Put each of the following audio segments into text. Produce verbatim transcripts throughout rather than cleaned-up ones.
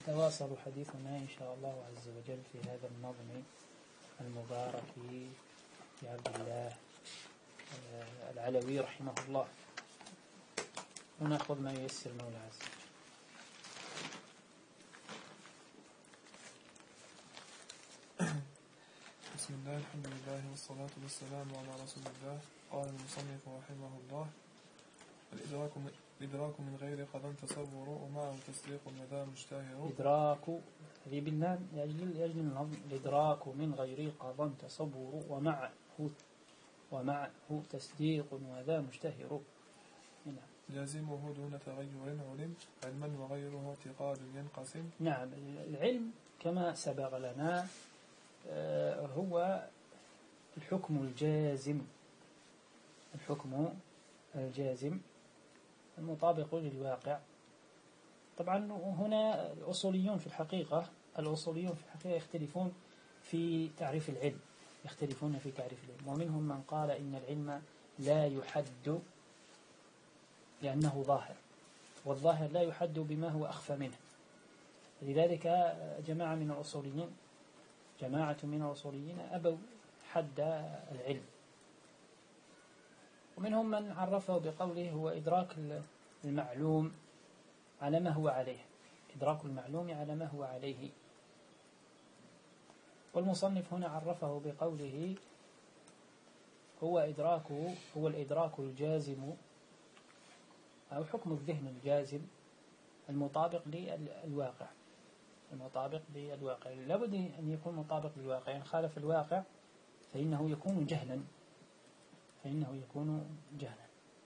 تواصل حديثنا إن شاء الله عز وجل في هذا النظم المبارك لعبد الله العلوي رحمه الله، ونأخذ ما ييسر مولى عز وجل. بسم الله، الحمد لله، والصلاة والسلام على رسول الله. قال المصنف رحمه الله: الإدراك من, الإدراك من غير قضى تصور، ومعه تصديق المدى مشتهر. إدراك هذه باللام لأجل لأجل النظم. الإدراك من غير قضى تصور، ومعه ومعه تصديق وذا مشتهر. نعم. لازمه دون تغير علم، علما وغيره اعتقاد ينقسم. نعم، العلم كما سبق لنا هو الحكم الجازم، الحكم الجازم المطابق للواقع. طبعا هنا الأصوليون في الحقيقة الأصوليون في الحقيقة يختلفون في تعريف العلم، يختلفون في تعريف العلم، ومنهم من قال إن العلم لا يحد لأنه ظاهر، والظاهر لا يحد بما هو أخفى منه. لذلك جماعة من الأصوليين جماعة من الأصوليين أبوا حد العلم، ومنهم من عرفه بقوله هو إدراك المعلوم على ما هو عليه، إدراك المعلوم على ما هو عليه. والمصنف هنا عرفه بقوله هو إدراكه هو الإدراك الجازم أو حكم الذهن الجازم المطابق للواقع، المطابق للواقع. لابد أن يكون مطابق للواقع، إن خالف الواقع فإنه يكون جهلا فإنه يكون جهلا.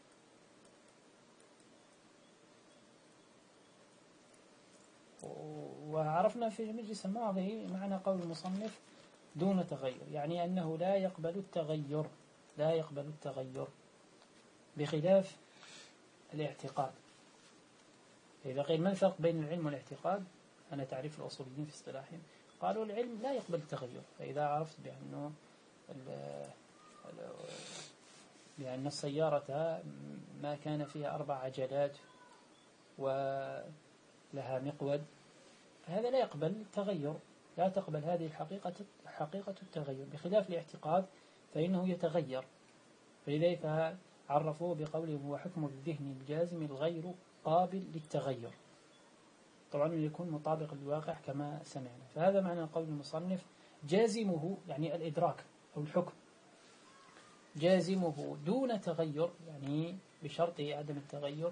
وعرفنا في المجلس الماضي معنى قول المصنف دون تغير، يعني أنه لا يقبل التغير لا يقبل التغير بخلاف الاعتقاد. إذا قيل ما الفرق بين العلم والاعتقاد، أنا تعريف الأصوليين في اصطلاحهم قالوا العلم لا يقبل التغير، فإذا عرفت بأنه بأن السيارة ما كان فيها أربع عجلات ولها مقود، فهذا لا يقبل التغير، لا تقبل هذه الحقيقة حقيقة التغير، بخلاف الاعتقاد فإنه يتغير. فلذلك عرفوه بقوله هو حكم الذهن الجازم الغير قابل للتغير، طبعا يكون مطابق للواقع كما سمعنا. فهذا معنى قول المصنف جازمه، يعني الإدراك أو الحكم جازمه دون تغير، يعني بشرط عدم التغير،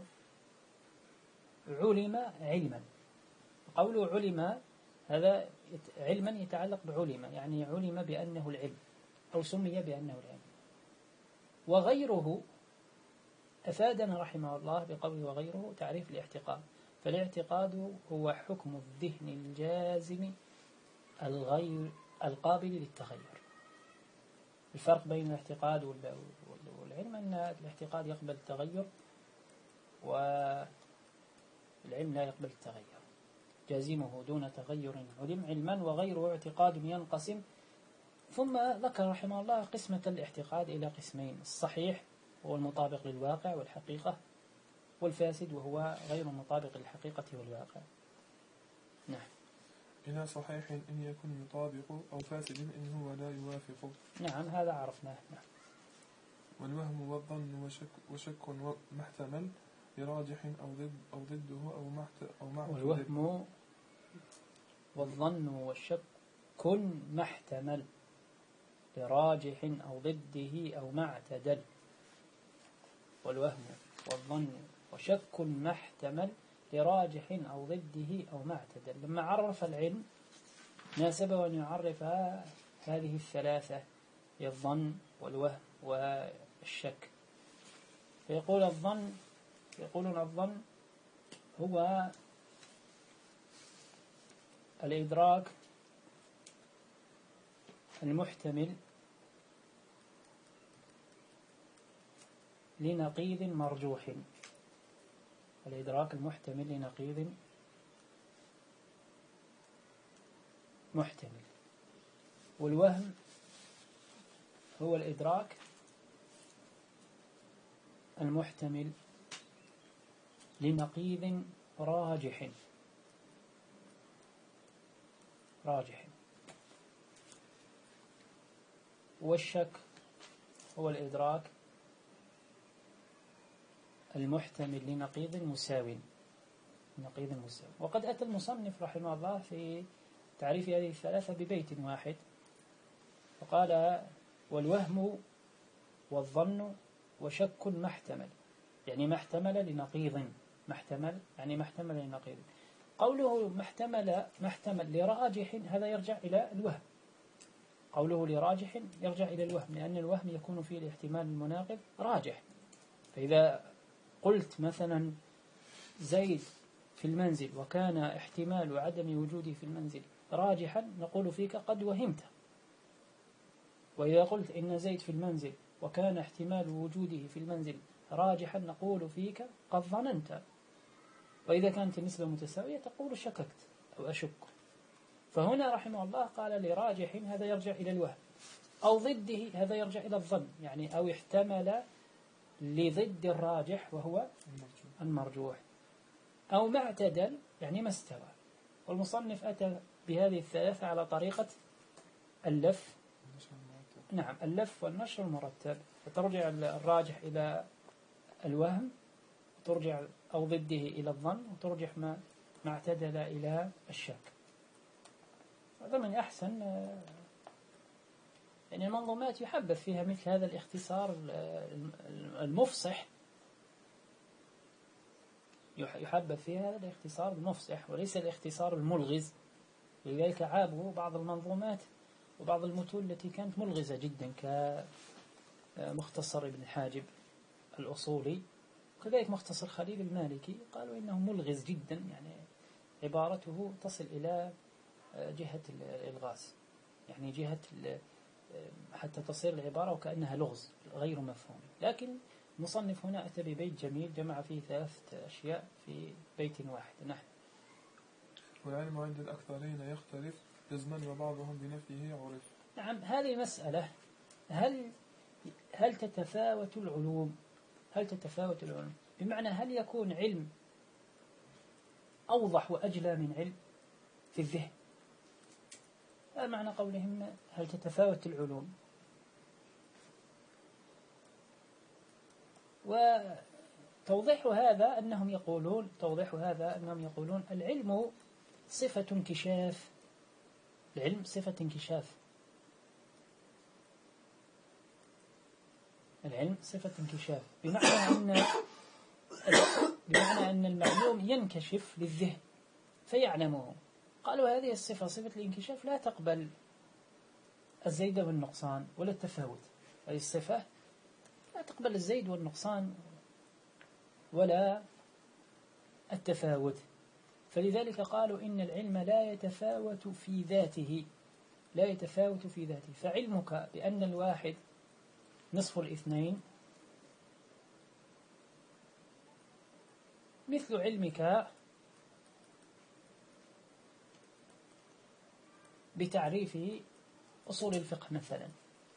علم علما. قوله علم هذا علما يتعلق بعلم، يعني علم بأنه العلم أو سمي بأنه العلم. وغيره أفادنا رحمه الله بقوله وغيره تعريف الاعتقاد، فالاعتقاد هو حكم الذهن الجازم الغير القابل للتغير. الفرق بين الاعتقاد والعلم أن الاعتقاد يقبل التغير والعلم لا يقبل التغير. جازمه دون تغير علم، علما وغيره اعتقاد ينقسم. ثم ذكر رحمه الله قسمة الاعتقاد إلى قسمين: الصحيح هو المطابق للواقع والحقيقة، والفاسد وهو غير مطابق للحقيقة والواقع. نعم. إلى صحيح إن يكن يطابق، أو فاسد إن هو لا يوافق. نعم، هذا عرفناه. نعم. والوهم والظن وشك, وشك محتمل لراجح أو ضد أو ضده أو محت أو معتدل. والوهم والظن والشك محتمل لراجح أو ضده أو معتدل. والوهم والظن وشك محتمل لراجح أو ضده أو معتدل. لما عرف العلم ناسب أن يعرف هذه الثلاثة، الظن والوهم والشك. فيقول الظن يقولون الظن هو الإدراك المحتمل لنقيض مرجوح، الإدراك المحتمل لنقيض محتمل. والوهم هو الإدراك المحتمل لنقيض راجح، راجح. والشك هو الإدراك المحتمل لنقيض مساو، نقيض مساو. وقد أتى المصنف رحمه الله في تعريف هذه الثلاثة ببيت واحد، فقال: والوهم والظن وشك ما احتمل، يعني ما احتمل لنقيض، ما احتمل يعني ما احتمل لنقيض. قوله ما احتمل ما احتمل لراجح هذا يرجع إلى الوهم، قوله لراجح يرجع إلى الوهم، لأن الوهم يكون فيه الاحتمال المناقض راجح. فإذا قلت مثلا زيد في المنزل وكان احتمال عدم وجوده في المنزل راجحا، نقول فيك قد وهمت. وإذا قلت إن زيد في المنزل وكان احتمال وجوده في المنزل راجحا، نقول فيك قد ظننت. وإذا كانت النسبة متساوية تقول شككت أو أشك. فهنا رحمه الله قال لراجح، هذا يرجع إلى الوهم، أو ضده هذا يرجع إلى الظن، يعني أو احتمل لضد الراجح وهو المرجوح، أو ما اعتدل يعني ما استوى. والمصنف أتى بهذه الثلاثة على طريقة اللف، نعم اللف والنشر المرتب، فترجع الراجح إلى الوهم، وترجع أو ضده إلى الظن، وترجح ما ما اعتدل إلى الشك. هذا من أحسن يعني المنظومات يحبذ فيها مثل هذا الاختصار المفصح، يحبذ فيها هذا الاختصار المفصح وليس الاختصار الملغز. لذلك عابوا بعض المنظومات وبعض المتون التي كانت ملغزة جدا، كمختصر ابن حاجب الأصولي، وكذلك مختصر خليل المالكي، قالوا إنه ملغز جدا، يعني عبارته تصل إلى جهة الإلغاز، يعني جهة حتى تصير العبارة وكأنها لغز غير مفهوم. لكن المصنف هنا أتى ببيت جميل جمع فيه ثلاثة أشياء في بيت واحد. نحن والعلم عند الأكثرين يختلف جزما وبعضهم بنفيه عرف. نعم، هذه مسألة، هل هل تتفاوت العلوم؟ هل تتفاوت العلوم بمعنى هل يكون علم أوضح وأجلى من علم في الذهن؟ هذا معنى قولهم هل تتفاوت العلوم. وتوضيح هذا أنهم يقولون توضيح هذا أنهم يقولون العلم صفة انكشاف، العلم صفة انكشاف، العلم صفة انكشاف، بمعنى أن بمعنى أن المعلوم ينكشف للذهن فيعلمه. قالوا هذه الصفة صفة الانكشاف لا تقبل الزيد والنقصان ولا التفاوت. هذه الصفة لا تقبل الزيد والنقصان ولا التفاوت. فلذلك قالوا إن العلم لا يتفاوت في ذاته، لا يتفاوت في ذاته. فعلمك بأن الواحد نصف الاثنين مثل علمك بتعريف أصول الفقه مثلا.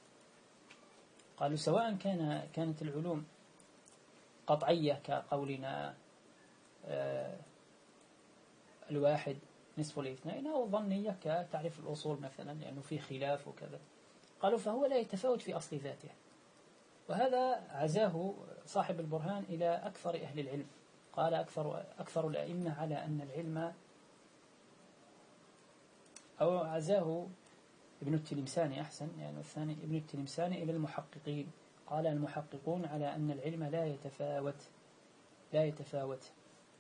قالوا سواء كان كانت العلوم قطعية كقولنا آه الواحد نصف الاثنين، أو ظنية كتعريف الأصول مثلا لأنه فيه خلاف وكذا، قالوا فهو لا يتفاوت في أصل ذاته. وهذا عزاه صاحب البرهان إلى أكثر أهل العلم، قال أكثر أكثر الأئمة على أن العلم، أو عزاه ابن التلمساني أحسن، يعني الثاني ابن التلمساني إلى المحققين، قال المحققون على أن العلم لا يتفاوت لا يتفاوت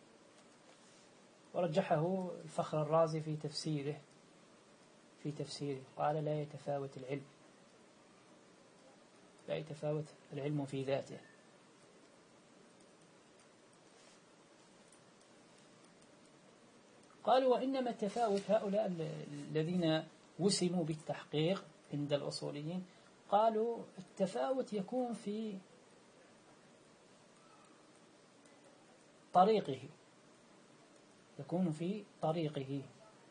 ورجحه الفخر الرازي في تفسيره في تفسيره قال لا يتفاوت العلم، لا يتفاوت العلم في ذاته. قالوا وإنما التفاوت، هؤلاء الذين وسموا بالتحقيق عند الأصوليين، قالوا التفاوت يكون في طريقه، يكون في طريقه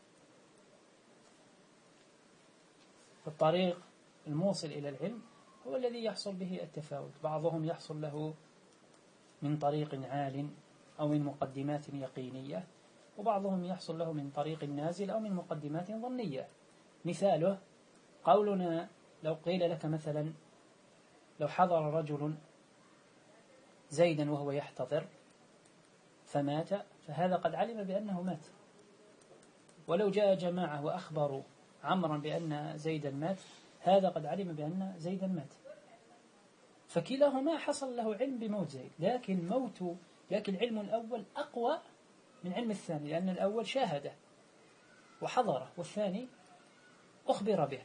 فالطريق الموصل إلى العلم هو الذي يحصل به التفاوت. بعضهم يحصل له من طريق عال أو من مقدمات يقينية، وبعضهم يحصل له من طريق نازل أو من مقدمات ظنية. مثاله قولنا لو قيل لك مثلا لو حضر رجل زيدا وهو يحتضر فمات فهذا قد علم بأنه مات. ولو جاء جماعة وأخبروا عمرا بأن زيدا مات هذا قد علم بأن زيدا مات. فكلاهما حصل له علم بموت زيد، لكن موت لكن علم الأول أقوى من علم الثاني، لأن الأول شاهده وحضره والثاني أخبر به.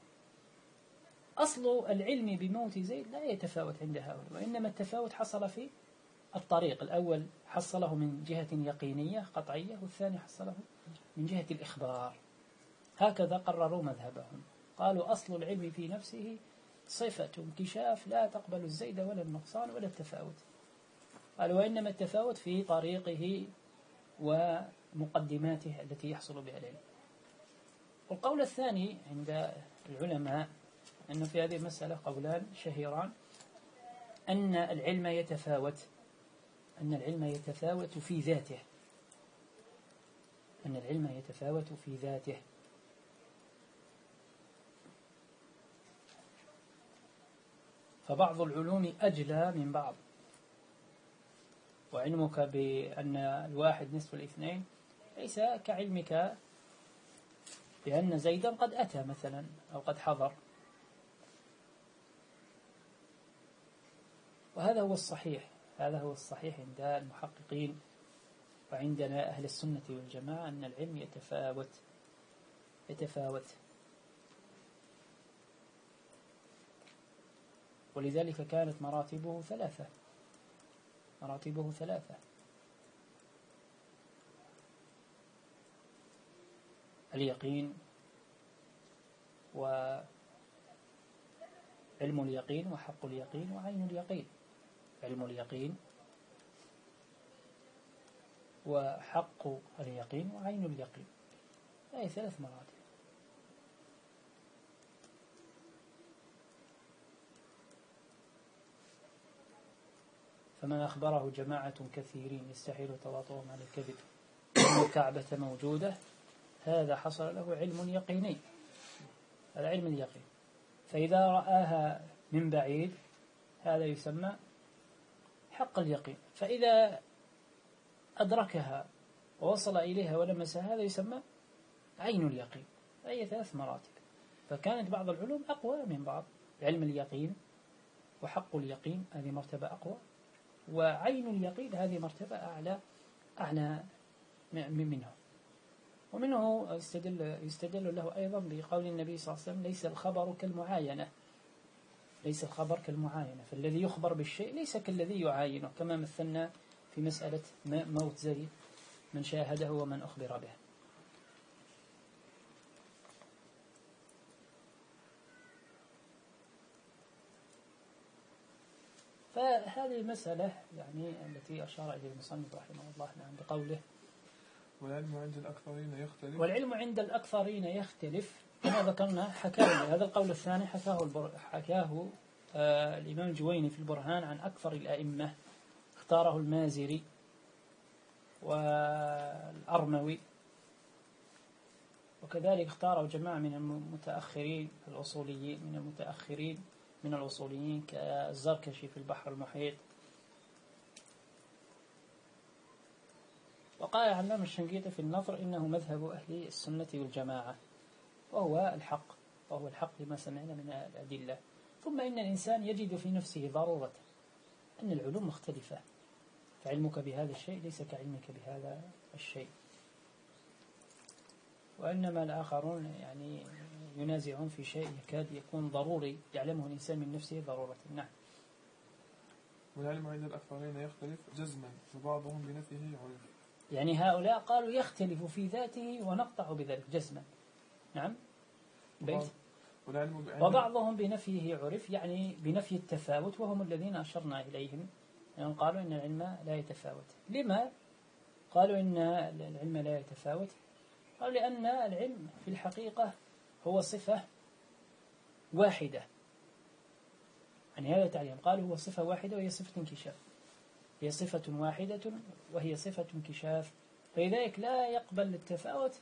أصل العلم بموت زيد لا يتفاوت عند هؤلاء، وإنما التفاوت حصل في الطريق. الأول حصله من جهة يقينية قطعية، والثاني حصله من جهة الإخبار. هكذا قرروا مذهبهم، قالوا أصل العلم في نفسه صفة انكشاف لا تقبل الزيد ولا النقصان ولا التفاوت. قالوا وإنما التفاوت في طريقه ومقدماته التي يحصل بها العلم. والقول الثاني عند العلماء أنه في هذه المسألة قولان شهيران، أن العلم يتفاوت أن العلم يتفاوت في ذاته أن العلم يتفاوت في ذاته فبعض العلوم أجلى من بعض. وعلمك بأن الواحد نصف الاثنين ليس كعلمك بأن زيدا قد أتى مثلا أو قد حضر. وهذا هو الصحيح هذا هو الصحيح عند المحققين وعندنا أهل السنة والجماعة، أن العلم يتفاوت يتفاوت ولذلك كانت مراتبه ثلاثة مراتبه ثلاثة اليقين وعلم اليقين وحق اليقين وعين اليقين. علم اليقين وحق اليقين وعين اليقين، أي ثلاث مراتب. فمن أخبره جماعة كثيرين يستحيل تواطؤهم على الكذب أن الكعبة موجودة، هذا حصل له علم يقيني، هذا علم اليقين. فإذا رآها من بعيد هذا يسمى حق اليقين، فإذا أدركها ووصل إليها ولمسها هذا يسمى عين اليقين. أي ثلاث مراتب. فكانت بعض العلوم أقوى من بعض. علم اليقين وحق اليقين هذه مرتبة أقوى، وعين اليقين هذه مرتبة أعلى أعلى منه. ومنه يستدل, يستدل له أيضا بقول النبي صلى الله عليه وسلم ليس الخبر كالمعاينة ليس الخبر كالمعاينة فالذي يخبر بالشيء ليس كالذي يعاينه، كما مثلنا في مسألة موت زيد، من شاهده ومن أخبر به. فهذه المسألة يعني التي أشار إليه المصنف رحمه الله نعم بقوله والعلم عند الأكثرين يختلف والعلم عند الأكثرين يختلف كما ذكرنا. حكاه هذا القول الثاني حكاه البر... حكاه آه الإمام الجويني في البرهان عن أكثر الأئمة، اختاره المازري والأرموي، وكذلك اختاره جماعة من المتأخرين الأصوليين من المتأخرين من الأصوليين كالزركشي في البحر المحيط. وقال علامة الشنقيطي في النظر إنه مذهب أهل السنة والجماعة، وهو الحق وهو الحق لما سمعنا من الأدلة. ثم إن الإنسان يجد في نفسه ضرورة أن العلوم مختلفة، فعلمك بهذا الشيء ليس كعلمك بهذا الشيء، وإنما الآخرون يعني ينازعون في شيء يكاد يكون ضروري يعلمه الإنسان من نفسه ضرورة. نعم. والعلم عند الأكثرين يختلف جزما وبعضهم بنفيه عرف. يعني هؤلاء قالوا يختلف في ذاته ونقطع بذلك جزما. نعم. بيت. وبعضهم بنفيه عرف، يعني بنفي التفاوت، وهم الذين أشرنا إليهم يعني قالوا إن العلم لا يتفاوت. لما قالوا إن العلم لا يتفاوت؟ قالوا لأن العلم في الحقيقة هو صفة واحدة، يعني هذا تعليم. قالوا هو صفة واحدة وهي صفة انكشاف، هي صفة واحدة وهي صفة انكشاف فلذلك لا يقبل التفاوت.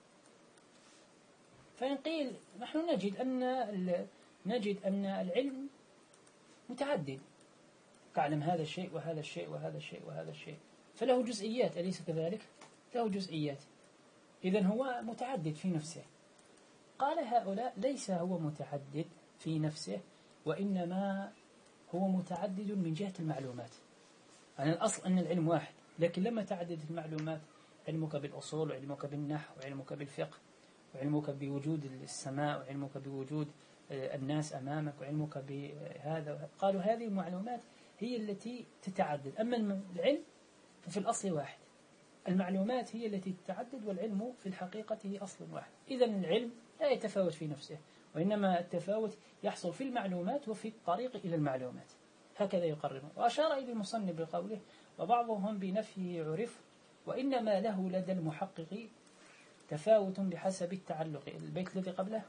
فإن قيل نحن نجد أن نجد أن العلم متعدد، تعلم هذا الشيء وهذا الشيء وهذا الشيء وهذا الشيء، فله جزئيات، أليس كذلك؟ له جزئيات، إذن هو متعدد في نفسه. قال هؤلاء ليس هو متعدد في نفسه، وإنما هو متعدد من جهة المعلومات. يعني الأصل أن العلم واحد، لكن لما تعددت المعلومات، علمك بالأصول وعلمك بالنحو وعلمك بالفقه وعلمك بوجود السماء وعلمك بوجود الناس أمامك وعلمك بهذا، قالوا هذه المعلومات هي التي تتعدد، أما العلم ففي الأصل واحد. المعلومات هي التي تتعدد، والعلم في الحقيقة هي أصل واحد. إذن العلم لا يتفاوت في نفسه، وإنما التفاوت يحصل في المعلومات وفي الطريق إلى المعلومات، هكذا يقرر. وأشار إلى المصنف بقوله وبعضهم بنفيه عرف، وإنما له لدى المحقق تفاوت بحسب التعلق. البيت الذي قبله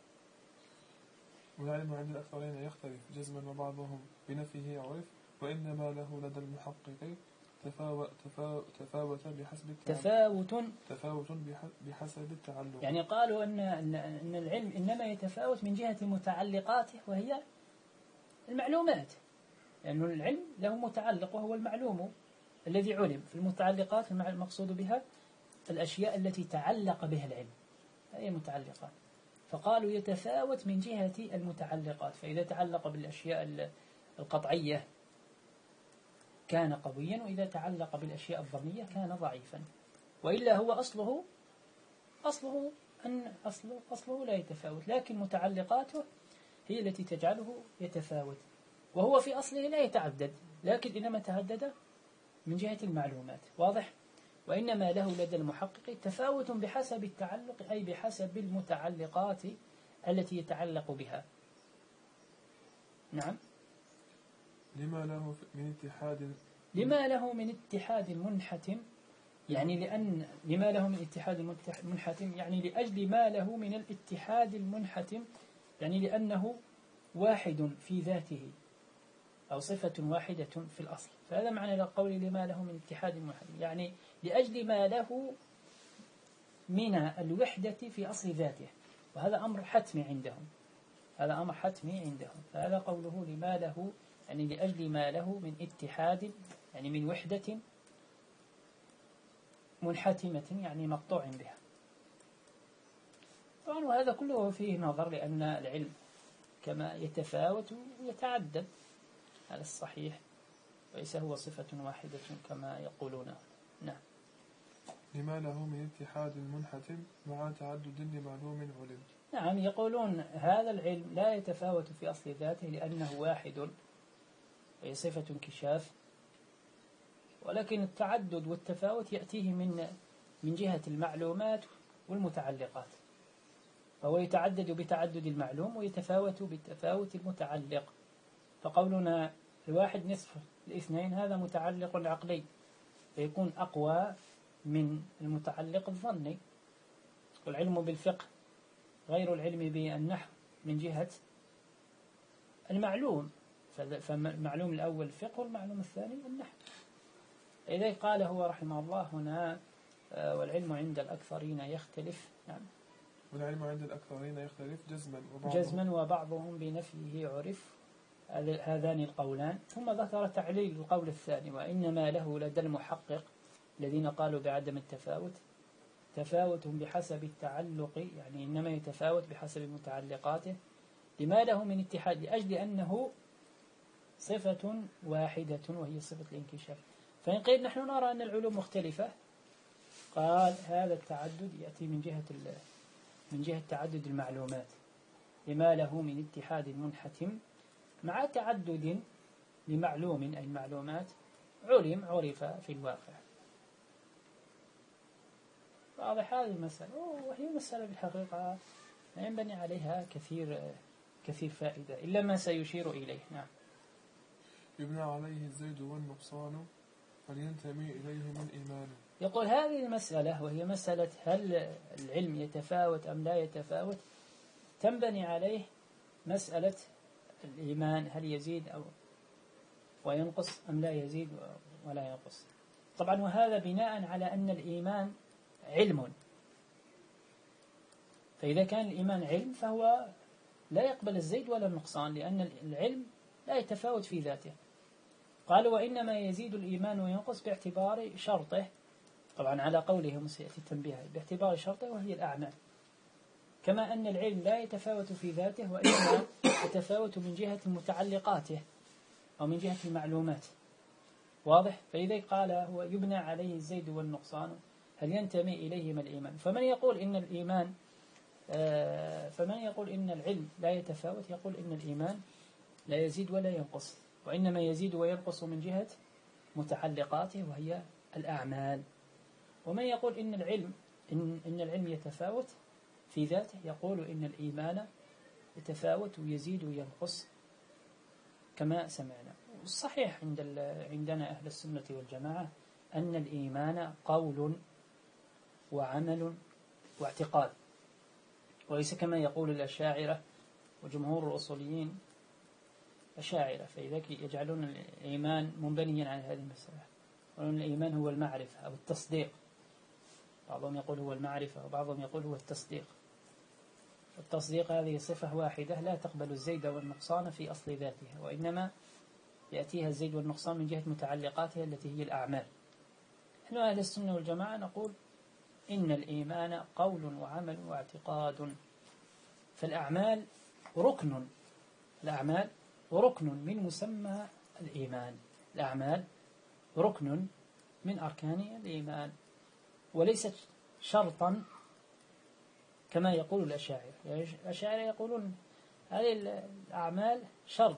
والعلم عند الأكثرين يختلف جزما وبعضهم بنفيه عرف، وإنما له لدى المحقق تفاوت تفاوت, تفاوت بحسب التعلق. تفاوت تفاوت بحسب التعلق. يعني قالوا أن أن العلم إنما يتفاوت من جهة متعلقاته وهي المعلومات، لأن يعني العلم له متعلق وهو المعلوم الذي علم. في المتعلقات المقصود بها الأشياء التي تعلق بها العلم، هي متعلقات. فقالوا يتفاوت من جهة المتعلقات، فإذا تعلق بالأشياء القطعية كان قويا، وإذا تعلق بالأشياء الظنية كان ضعيفا. وإلا هو أصله أصله أن أصله, أصله لا يتفاوت، لكن متعلقاته هي التي تجعله يتفاوت. وهو في أصله لا يتعدد، لكن إنما تعدد من جهة المعلومات. واضح؟ وإنما له لدى المحقق تفاوت بحسب التعلق، أي بحسب المتعلقات التي يتعلق بها. نعم. لما له من اتحاد لما له من اتحاد منحتم، يعني لأن لما له من اتحاد منحتم يعني لأجل ما له من الاتحاد المنحتم، يعني لأنه واحد في ذاته أو صفة واحدة في الأصل. فهذا معنى القول لما له من اتحاد منحتم، يعني لأجل ما له من الوحدة في أصل ذاته، وهذا أمر حتمي عندهم، هذا أمر حتمي عندهم. فهذا قوله لما له، يعني لأجل ما له من اتحاد، يعني من وحدة منحتمة، يعني مقطوع بها. طبعا وهذا كله فيه نظر، لأن العلم كما يتفاوت ويتعدد على الصحيح، وليس هو صفة واحدة كما يقولون. نعم. لما له من اتحاد منحتم مع تعدد لمعلوم علم. نعم، يقولون هذا العلم لا يتفاوت في أصل ذاته لأنه واحد، وهي صفة انكشاف، ولكن التعدد والتفاوت يأتيه من من جهة المعلومات والمتعلقات، فهو يتعدد بتعدد المعلوم ويتفاوت بتفاوت المتعلق. فقولنا الواحد نصف الاثنين هذا متعلق عقلي، فيكون أقوى من المتعلق الظني. والعلم بالفقه غير العلم بالنحو من جهة المعلوم، فالمعلوم الأول الفقه والمعلوم الثاني النحو. إذا قال هو رحمه الله هنا والعلم عند الأكثرين يختلف. نعم. والعلم عند الأكثرين يختلف جزما وبعضهم, جزما وبعضهم بنفيه عرف، هذان القولان. ثم ذكر تعليل القول الثاني، وإنما له لدى المحقق الذين قالوا بعدم التفاوت تفاوت بحسب التعلق، يعني إنما يتفاوت بحسب متعلقاته، لما له من اتحاد، لأجل أنه صفة واحدة وهي صفة الانكشاف. فإن قيل نحن نرى أن العلوم مختلفة، قال هذا التعدد يأتي من جهة من جهة تعدد المعلومات، لما له من اتحاد منحتم مع تعدد لمعلوم، أي المعلومات علم عرف في الواقع. واضح هذه المسألة، وهي مسألة بالحقيقة ينبني عليها كثير كثير فائدة، إلا ما سيشير إليه. نعم. يبنى عليه الزيد والنقصان فلينتمي إليه من إيمانه. يقول هذه المسألة، وهي مسألة هل العلم يتفاوت أم لا يتفاوت، تنبني عليه مسألة الإيمان، هل يزيد أو وينقص أم لا يزيد ولا ينقص. طبعا وهذا بناء على أن الإيمان علم، فإذا كان الإيمان علم فهو لا يقبل الزيد ولا النقصان، لأن العلم لا يتفاوت في ذاته. قالوا وإنما يزيد الإيمان وينقص باعتبار شرطه، طبعا على قولهم سيأتي التنبيه، باعتبار شرطه وهي الأعمال، كما أن العلم لا يتفاوت في ذاته وإنما يتفاوت من جهة متعلقاته أو من جهة المعلومات. واضح؟ فإذا قال هو يبنى عليه الزيد والنقصان هل ينتمي إليهما الإيمان؟ فمن يقول إن الإيمان فمن يقول إن العلم لا يتفاوت يقول إن الإيمان لا يزيد ولا ينقص، وإنما يزيد وينقص من جهة متعلقاته وهي الأعمال. ومن يقول إن العلم إن, إن العلم يتفاوت في ذاته يقول إن الإيمان يتفاوت ويزيد وينقص كما سمعنا. الصحيح عند عندنا أهل السنة والجماعة أن الإيمان قول وعمل واعتقاد، وليس كما يقول الأشاعرة وجمهور الأصوليين أشاعرة، فإذا يجعلون الإيمان منبنيا على هذه المسألة، يقولون الإيمان هو المعرفة أو التصديق، بعضهم يقول هو المعرفة وبعضهم يقول هو التصديق. التصديق هذه صفة واحدة لا تقبل الزيد والنقصان في أصل ذاتها، وإنما يأتيها الزيد والنقصان من جهة متعلقاتها التي هي الأعمال. نحن أهل السنة والجماعة نقول إن الإيمان قول وعمل واعتقاد، فالأعمال ركن الأعمال ركن من مسمى الإيمان، الأعمال ركن من أركان الإيمان وليست شرطا كما يقول الأشاعرة. الأشاعرة يقولون هذه الأعمال شرط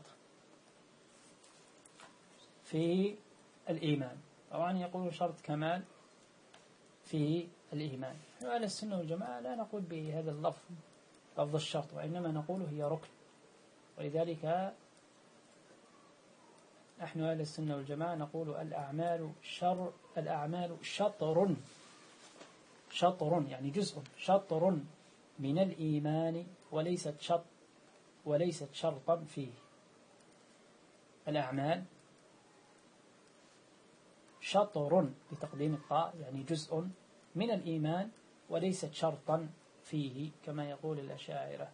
في الإيمان، طبعا يقولون شرط كمال في الإيمان. أهل السنة والجماعة لا نقول بهذا اللفظ لفظ الشرط، وإنما نقول هي ركن. ولذلك نحن أهل السنة والجماعة نقول الأعمال شر الأعمال شطر شطر يعني جزء شطر من الإيمان وليست شرط وليست شرطا فيه. الأعمال شطر بتقديم الطاء يعني جزء من الإيمان وليست شرطا فيه كما يقول الأشاعرة.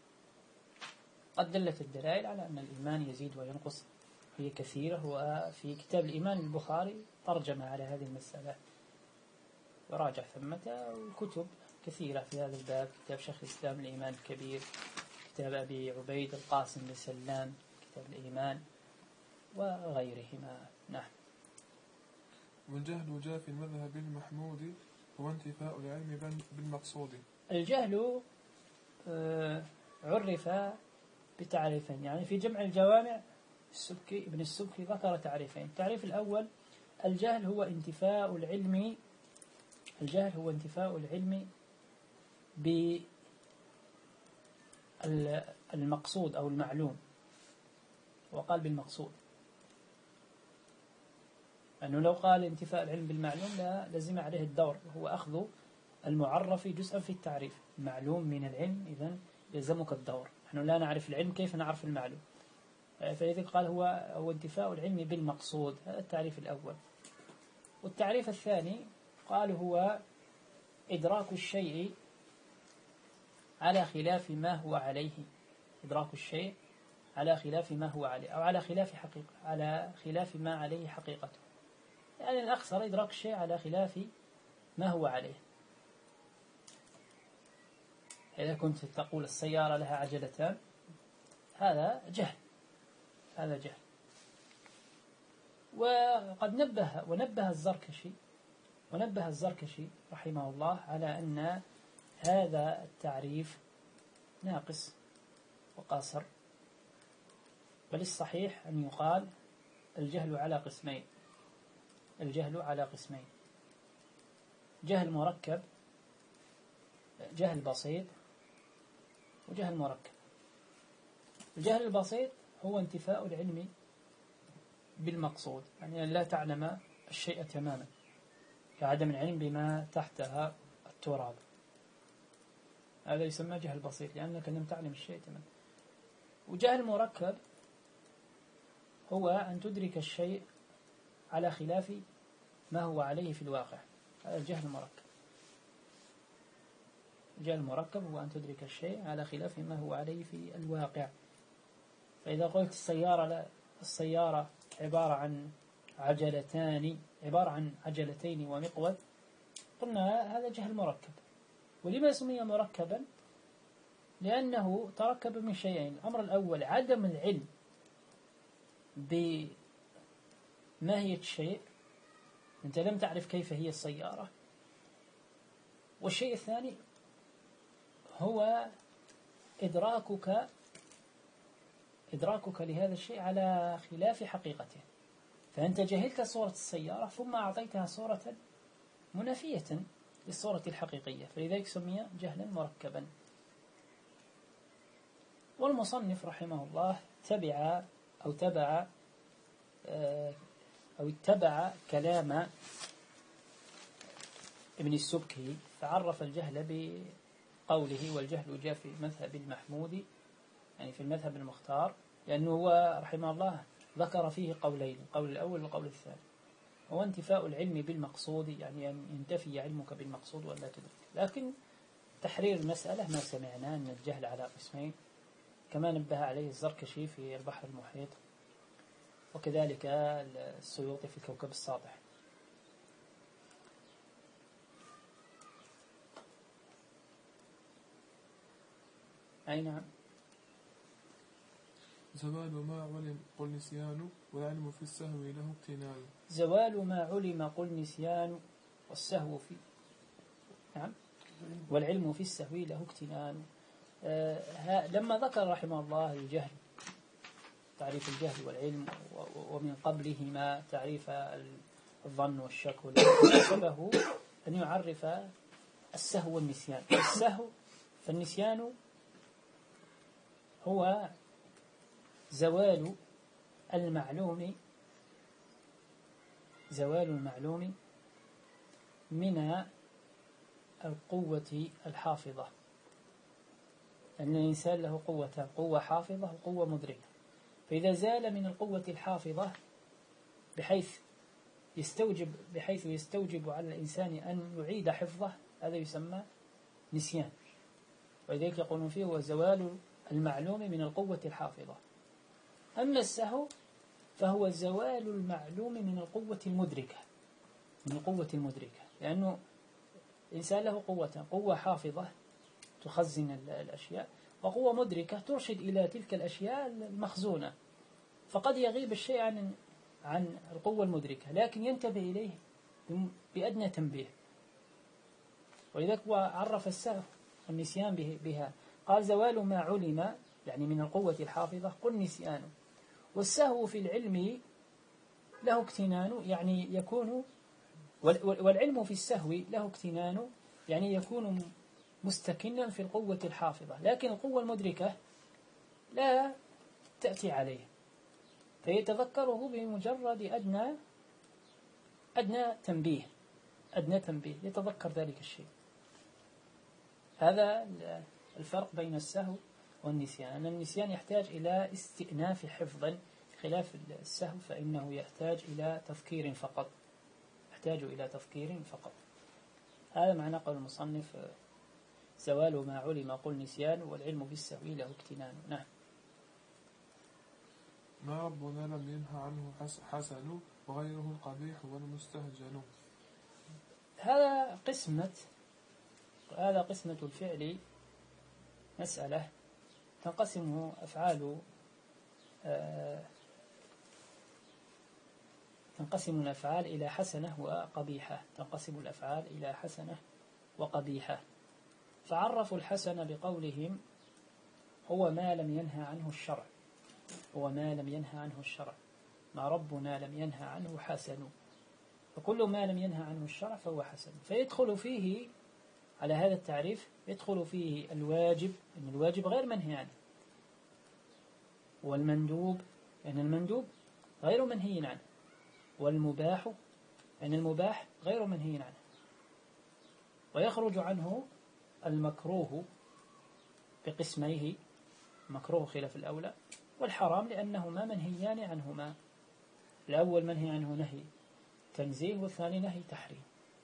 قد دلت الدلائل على أن الإيمان يزيد وينقص، هي كثيرة، وفي كتاب الإيمان البخاري ترجم على هذه المسألة وراجع ثمة كتب كثيرة في هذا الباب، كتاب شيخ الإسلام الإيمان الكبير، كتاب أبي عبيد القاسم بن سلام كتاب الإيمان وغيرهما. نعم. والجهل جاء في المذهب المحمود هو انتفاء العلم بالمقصود. الجهل عرف بتعريفين، يعني في جمع الجوامع السبكي ابن السبكي ذكر تعريفين. التعريف الأول الجهل هو انتفاء العلم الجهل هو انتفاء العلم بالمقصود أو المعلوم، وقال بالمقصود، أنه لو قال انتفاء العلم بالمعلوم لا لزم عليه الدور، وهو أخذ المعرف جزءا في التعريف، معلوم من العلم إذن يلزمك الدور. نحن لا نعرف العلم كيف نعرف المعلوم، فلذلك قال هو هو انتفاء العلم بالمقصود. هذا التعريف الأول. والتعريف الثاني قال هو إدراك الشيء على خلاف ما هو عليه، إدراك الشيء على خلاف ما هو عليه أو على خلاف حقيقة على خلاف ما عليه حقيقته، يعني الأخصر إدراك الشيء على خلاف ما هو عليه. إذا كنت تقول السيارة لها عجلتان هذا جهل، هذا جهل. وقد نبه ونبه الزركشي ونبه الزركشي رحمه الله على أن هذا التعريف ناقص وقاصر، بل الصحيح أن يقال الجهل على قسمين الجهل على قسمين جهل مركب، جهل بسيط، وجهل مركب. الجهل البسيط هو انتفاء العلم بالمقصود، يعني أن لا تعلم الشيء تماما، كعدم العلم بما تحتها التراب، هذا يسمى جهل بسيط لأنك لم تعلم الشيء تماما. وجهل مركب هو أن تدرك الشيء على خلاف ما هو عليه في الواقع. هذا الجهل المركب. الجهل المركب هو أن تدرك الشيء على خلاف ما هو عليه في الواقع. فإذا قلت السيارة لا السيارة عبارة عن عجلتان عبارة عن عجلتين ومقود، قلنا هذا جهل مركب. ولما سمي مركبا؟ لأنه تركب من شيئين. الأمر الأول عدم العلم بماهية الشيء، أنت لم تعرف كيف هي السيارة. والشيء الثاني هو إدراكك إدراكك لهذا الشيء على خلاف حقيقته. فأنت جهلت صورة السيارة ثم أعطيتها صورة منافية للصورة الحقيقية، فلذلك سمي جهلا مركبا. والمصنف رحمه الله تبع أو تبع أو اتبع كلام ابن السبكي، فعرف الجهل بقوله والجهل جاء في مذهب المحمودي، يعني في المذهب المختار، لأنه هو رحمه الله ذكر فيه قولين، القول الأول والقول الثاني. هو انتفاء العلم بالمقصود، يعني أن ينتفي علمك بالمقصود ولا تدرك. لكن تحرير المسألة ما سمعنا أن الجهل على قسمين، كما نبه عليه الزركشي في البحر المحيط، وكذلك السيوطي في الكوكب الساطع. أي نعم. زوال ما علم قل نسيان والعلم في السهو له اقتنان. زوال ما علم قل نسيان والسهو في نعم والعلم في السهو له اقتنان. آه لما ذكر رحمه الله الجهل، تعريف الجهل والعلم، ومن قبلهما تعريف الظن والشك، نسبه أن يعرف السهو والنسيان. السهو فالنسيان هو زوال المعلوم زوال المعلوم من القوة الحافظة. أن الإنسان له قوة قوة حافظة وقوة مدركة، فإذا زال من القوة الحافظة بحيث يستوجب بحيث يستوجب على الإنسان أن يعيد حفظه، هذا يسمى نسيان. ولذلك يقولون فيه هو زوال المعلوم من القوة الحافظة. أما السهو فهو زوال المعلوم من القوة المدركة من القوة المدركة لأنه الإنسان له قوة قوة حافظة تخزن الأشياء، وقوة مدركة ترشد إلى تلك الأشياء المخزونة. فقد يغيب الشيء عن عن القوة المدركة، لكن ينتبه إليه بأدنى تنبيه. ولذلك عرف السهو النسيان بها، قال زوال ما علم يعني من القوة الحافظة قل نسيان. والسهو في العلم له اكتنان، يعني يكون والعلم في السهو له اكتنان يعني يكون مستكنا في القوة الحافظة، لكن القوة المدركة لا تأتي عليه، فيتذكره بمجرد أدنى أدنى تنبيه أدنى تنبيه يتذكر ذلك الشيء. هذا الفرق بين السهو والنسيان. أن النسيان يحتاج إلى استئناف حفظا، خلاف السهو فإنه يحتاج إلى تفكير فقط يحتاج إلى تفكير فقط. هذا معنى قول المصنف زوال ما علم قل نسيان والعلم بالسهو له اكتنان. نعم. ما ربنا لم ينهى عنه حسن وغيره القبيح والمستهجن. هذا قسمة هذا قسمة الفعل مسألة تنقسم أفعال آه تنقسم الأفعال إلى حسنة وقبيحة تنقسم الأفعال إلى حسنة وقبيحة. فعرفوا الحسن بقولهم هو ما لم ينهى عنه الشرع هو ما لم ينهى عنه الشرع ما ربنا لم ينهى عنه حسن. فكل ما لم ينهى عنه الشرع فهو حسن. فيدخل فيه على هذا التعريف يدخل فيه الواجب، أن الواجب غير منهي عنه، والمندوب أن المندوب غير منهي عنه، والمباح أن المباح غير منهي عنه. ويخرج عنه المكروه بقسميه، مكروه خلاف الأولى، والحرام لأنهما منهيان عنهما. الأول منهي عنه نهي تنزيه والثاني نهي تحريم.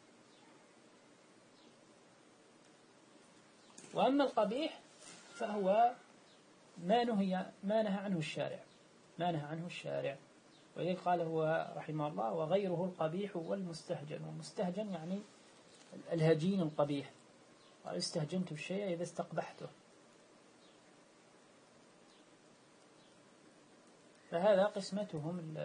وأما القبيح فهو ما نهي ما نهى عنه الشارع ما نهى عنه الشارع وإذ قال هو رحمه الله وغيره القبيح والمستهجن. والمستهجن يعني الهجين القبيح، استهجنت الشيء إذا استقبحته. فهذا قسمتهم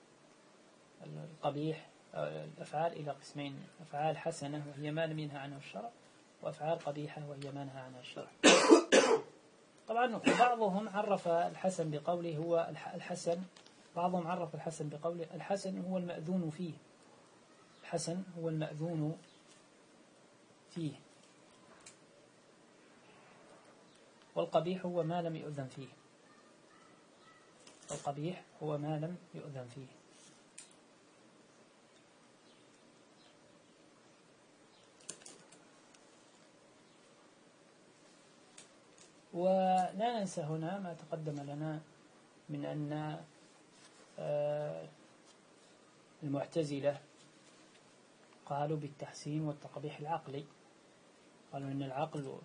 القبيح الأفعال إلى قسمين: أفعال حسنة وهي ما لم ينهى عنه الشرع، وأفعال قبيحة وهي ما نهى عنها الشرع. طبعا بعضهم عرف الحسن بقوله هو الحسن بعضهم عرف الحسن بقوله الحسن هو المأذون فيه الحسن هو المأذون فيه والقبيح هو ما لم يؤذن فيه القبيح هو ما لم يؤذن فيه. ولا ننسى هنا ما تقدم لنا من أن المعتزلة قالوا بالتحسين والتقبيح العقلي، قالوا إن العقل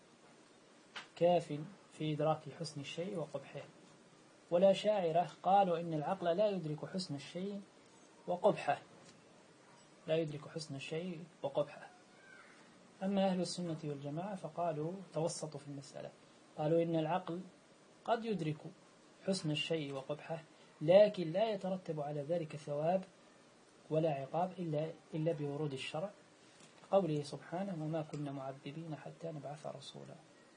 كاف في إدراك حسن الشيء وقبحه، ولا شاعرة قالوا إن العقل لا يدرك حسن الشيء وقبحه لا يدرك حسن الشيء وقبحه. أما أهل السنة والجماعة فقالوا توسطوا في المسألة، قالوا إن العقل قد يدرك حسن الشيء وقبحه، لكن لا يترتب على ذلك ثواب ولا عقاب إلا إلا بورود الشرع، قوله سبحانه وما كنا معذبين حتى نبعث رسولا.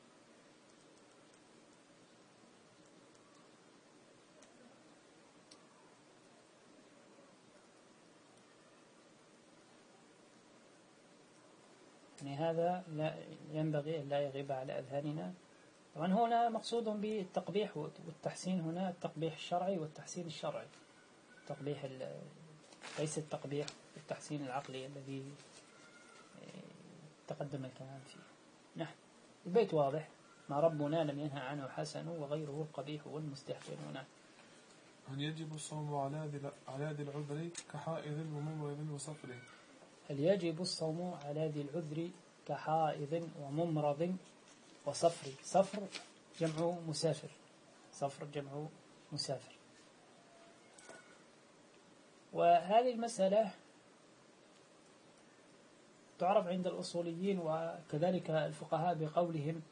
يعني هذا لا ينبغي أن لا يغيب على أذهاننا. طبعا هنا مقصود بالتقبيح والتحسين هنا التقبيح الشرعي والتحسين الشرعي، التقبيح ليس التقبيح والتحسين العقلي الذي تقدم الكلام فيه. نعم، البيت واضح: ما ربنا لم ينهى عنه حسن وغيره القبيح والمستحسن. نعم. هل يجب الصوم على ذي العذر كحائض وممرض وصفر؟ هل يجب الصوم على ذي العذر كحائض وممرض وصفر؟ صفر جمع مسافر صفر جمع مسافر. وهذه المسألة تعرف عند الأصوليين وكذلك الفقهاء بقولهم: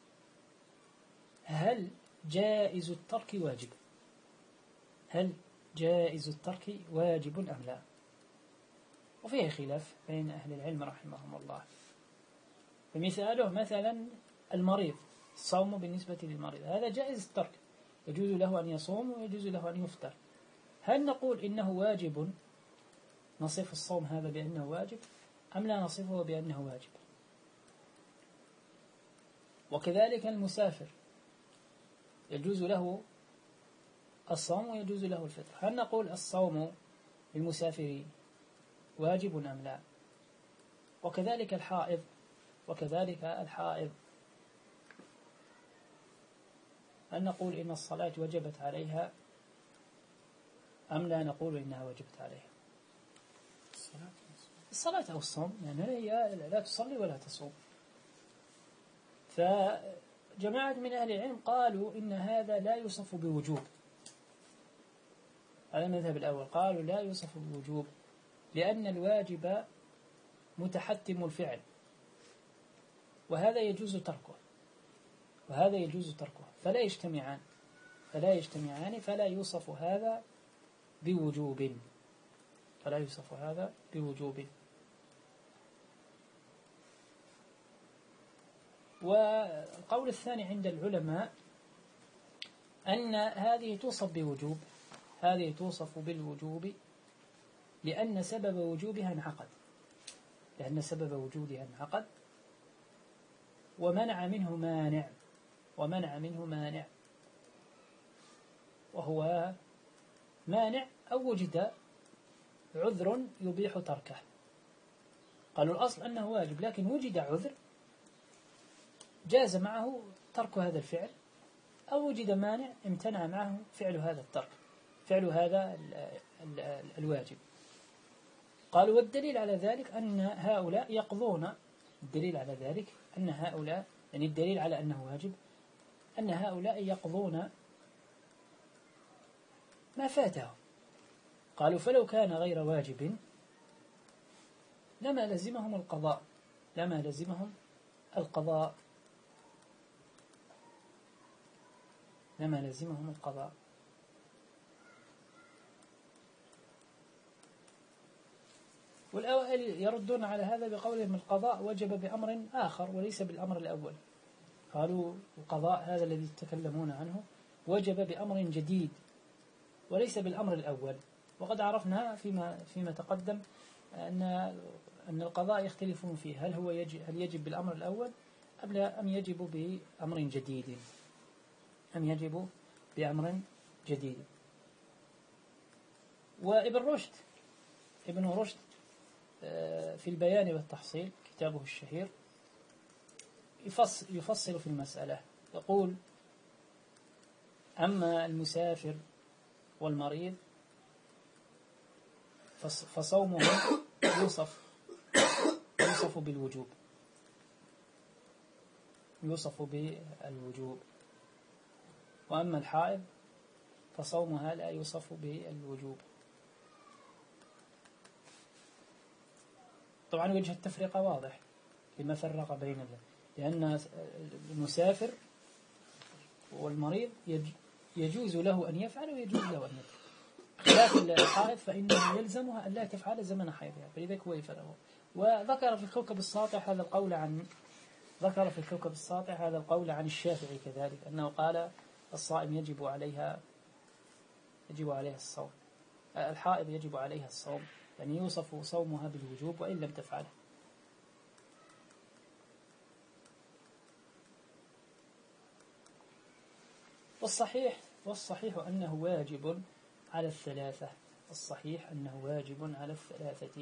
هل جائز الترك واجب؟ هل جائز الترك واجب أم لا؟ وفيه خلاف بين أهل العلم رحمهم الله. فمثاله مثلا المريض، الصوم بالنسبة للمريض هذا جائز الترك، يجوز له أن يصوم ويجوز له أن يفطر. هل نقول إنه واجب، نصف الصوم هذا بأنه واجب، أم لا نصفه بأنه واجب؟ وكذلك المسافر يجوز له الصوم ويجوز له الفطر، هل نقول الصوم للمسافر واجب أم لا؟ وكذلك الحائض وكذلك الحائض هل نقول إن الصلاة وجبت عليها أم لا نقول إنها وجبت عليها؟ الصلاة أو الصوم، يعني هي لا تصلي ولا تصوم. فجماعة من أهل العلم قالوا إن هذا لا يوصف بوجوب، على المذهب الأول قالوا لا يوصف بوجوب، لأن الواجب متحتم الفعل، وهذا يجوز تركه وهذا يجوز تركه فلا يجتمعان فلا يجتمعان فلا يوصف هذا بوجوب فلا يوصف هذا بوجوب. والقول الثاني عند العلماء أن هذه توصف بوجوب هذه توصف بالوجوب لأن سبب وجوبها انعقد لأن سبب وجودها انعقد ومنع منه مانع ومنع منه مانع وهو مانع أو وجد عذر يبيح تركه. قالوا الأصل أنه واجب، لكن وجد عذر جاز معه ترك هذا الفعل، أو وجد مانع امتنع معه فعل هذا الترك فعل هذا ال ال ال الواجب. قالوا والدليل على ذلك أن هؤلاء يقضون، الدليل على ذلك أن هؤلاء، يعني الدليل على أنه واجب أن هؤلاء يقضون ما فاتهم. قالوا فلو كان غير واجب لما لزمهم القضاء، لما لزمهم القضاء لما لزمهم القضاء والأوائل يردون على هذا بقولهم القضاء وجب بأمر آخر وليس بالأمر الأول. قالوا القضاء هذا الذي يتكلمون عنه وجب بأمر جديد وليس بالأمر الأول. وقد عرفنا فيما فيما تقدم أن أن القضاء يختلفون فيه، هل هو يجب هل يجب بالأمر الأول أم يجب بأمر جديد أم يجب بأمر جديد. وابن رشد ابن رشد في البيان والتحصيل كتابه الشهير يفصل في المسألة، يقول أما المسافر والمريض فصومه يوصف يوصف بالوجوب يوصف بالوجوب وأما الحائض فصومها لا يوصف بالوجوب. طبعا وجه التفرقة واضح لما فرق بين ذلك، لأن المسافر والمريض يجوز له أن يفعل ويجوز له أن يترك، خلاف الحائض فإنه يلزمها أن لا تفعل زمن حيضها، فلذلك هو يفعله. وذكر في الكوكب الساطع هذا القول عن ذكر في الكوكب الساطع هذا القول عن الشافعي كذلك، أنه قال الصائم يجب عليها يجب عليها الصوم، الحائض يجب عليها الصوم، يعني يوصف صومها بالوجوب وإن لم تفعله. والصحيح والصحيح أنه واجب على الثلاثة الصحيح أنه واجب على الثلاثة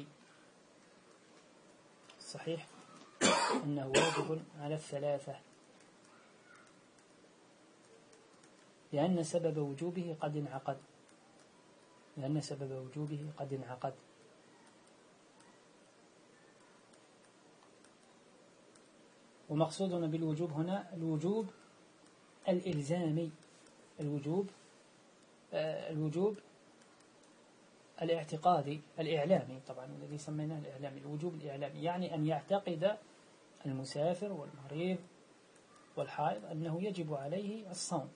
الصحيح أنه واجب على الثلاثة لأن سبب وجوبه قد انعقد لأن سبب وجوبه قد انعقد ومقصودنا بالوجوب هنا الوجوب الإلزامي، الوجوب آه الوجوب الاعتقادي الإعلامي، طبعا الذي سميناه الإعلامي، الوجوب الإعلامي، يعني أن يعتقد المسافر والمريض والحائض أنه يجب عليه الصوم،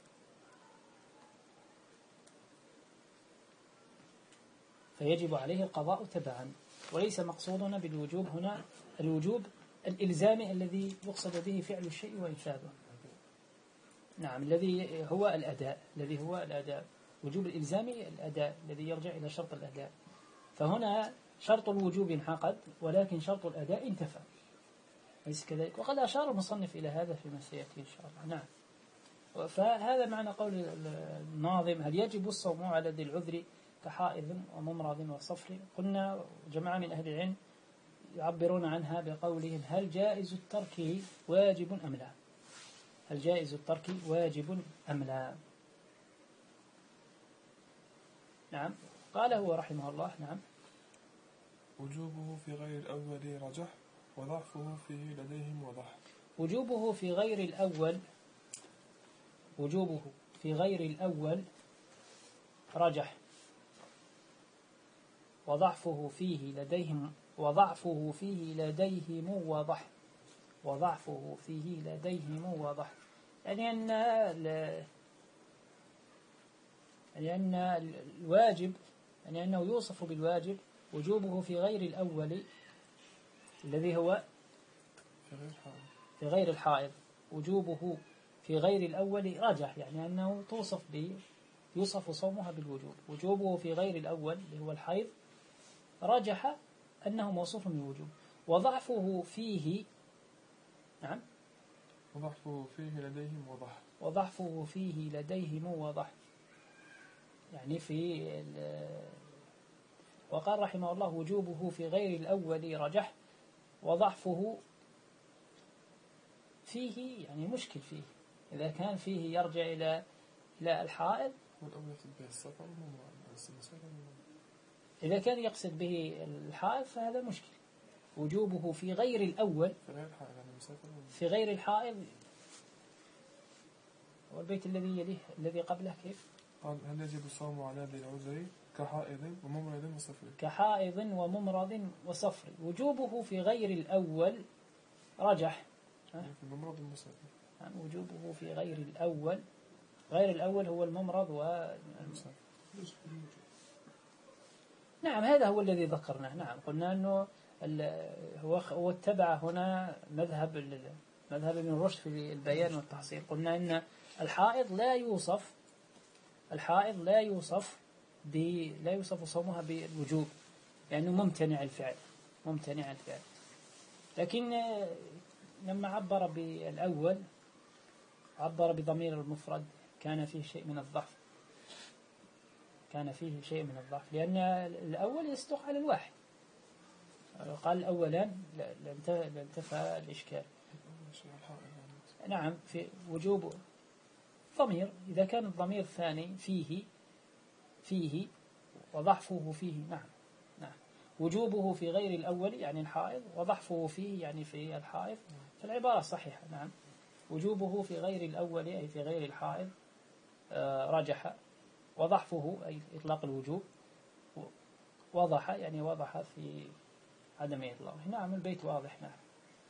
فيجب عليه القضاء تبعا. وليس مقصودنا بالوجوب هنا الوجوب الإلزامي الذي يقصد به فعل الشيء وإنفاذه، نعم، الذي هو الأداء الذي هو الأداء وجوب الإلزامي الأداء الذي يرجع إلى شرط الأداء. فهنا شرط الوجوب انعقد ولكن شرط الأداء انتفى، ليس كذلك؟ وقد أشار المصنف إلى هذا فيما سيأتي إن شاء الله. نعم. فهذا معنى قول الناظم هل يجب الصوم على ذي العذر كحائض وممرض وصفر؟ قلنا جماعة من أهل العلم يعبرون عنها بقولهم هل جائز الترك واجب أم لا هل جائز الترك واجب أم لا نعم. قال هو رحمه الله نعم وجوبه في غير الأول رجح وضعفه فيه لديهم وضح. وجوبه في غير الأول وجوبه في غير الأول رجح وضعفه فيه لديهم وضعفه فيه لديهم وضح وضعفه فيه لديهم وضح يعني أن يعني أن الواجب يعني أنه يوصف بالواجب وجوبه في غير الأول الذي هو في غير الحائض وجوبه في غير الأول رجح يعني أنه توصف به يوصف صومها بالوجوب. وجوبه في غير الأول اللي هو الحيض رجح أنه موصوف بالوجوب. وضعفه فيه نعم وضعفه فيه لديهم وضح وضعفه فيه لديهم وضح يعني في وقال رحمه الله وجوبه في غير الأول رجح وضعفه فيه يعني مشكل فيه إذا كان فيه يرجع إلى إلى الحائض إذا كان يقصد به الحائض فهذا مشكل. وجوبه في غير الأول في غير الحائض يعني مسافر في غير الحائض. والبيت الذي يليه الذي قبله كيف؟ قال هل يجب الصوم على ذي العذر كحائض وممرض وصفر؟ كحائض وممرض وصفر. وجوبه في غير الأول رجح في الممرض والمسافر. يعني وجوبه في غير الأول، غير الأول هو الممرض والمسافر. نعم هذا هو الذي ذكرناه. نعم قلنا أنه هو هو اتبع هنا مذهب مذهب ابن رشد في البيان والتحصيل. قلنا أن الحائض لا يوصف الحائض لا يوصف ب لا يوصف صومها بالوجوب لأنه يعني ممتنع الفعل ممتنع الفعل. لكن لما عبر بالأول عبر بضمير المفرد كان فيه شيء من الضعف كان فيه شيء من الضعف لأن الأول يصدق على الواحد. قال الأولان لانتفى الإشكال. نعم في وجوب ضمير إذا كان الضمير الثاني فيه فيه وضعفه فيه. نعم نعم وجوبه في غير الأول يعني الحائض وضعفه فيه يعني في الحائض فالعبارة صحيحة. نعم وجوبه في غير الأول أي في غير الحائض رجح، وضعفه أي إطلاق الوجوب وضح يعني وضح في عدم إطلاقه. نعم البيت واضح. نعم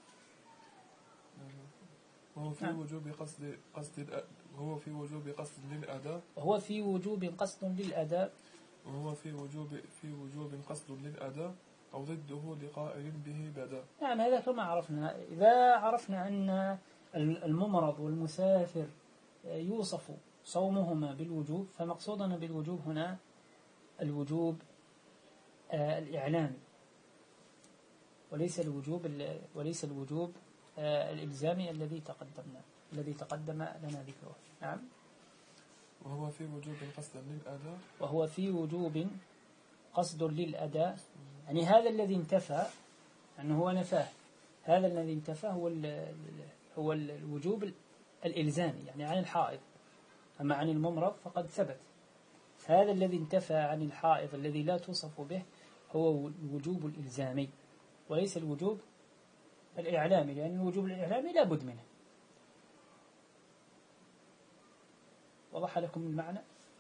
وهو في نعم. وجوب قصد قصد هو في وجوب قصد للأداء وهو في وجوب قصد للأداء وهو في وجوب في وجوب قصد للأداء أو ضده لقائل به بدا. نعم هذا كما عرفنا. إذا عرفنا أن الممرض والمسافر يوصف صومهما بالوجوب فمقصودنا بالوجوب هنا الوجوب الإعلامي وليس الوجوب وليس الوجوب الإلزامي الذي تقدمنا الذي تقدم لنا ذكره. نعم وهو في وجوب قصد للأداء وهو في وجوب قصد للأداء يعني هذا الذي انتفى أنه هو نفاه. هذا الذي انتفى هو هو الوجوب الإلزامي يعني عن الحائض. أما عن الممرض فقد ثبت. هذا الذي انتفى عن الحائض الذي لا توصف به هو الوجوب الإلزامي وليس الوجوب الإعلامي لأن الوجوب الإعلامي لا بد منه. وضح لكم المعنى.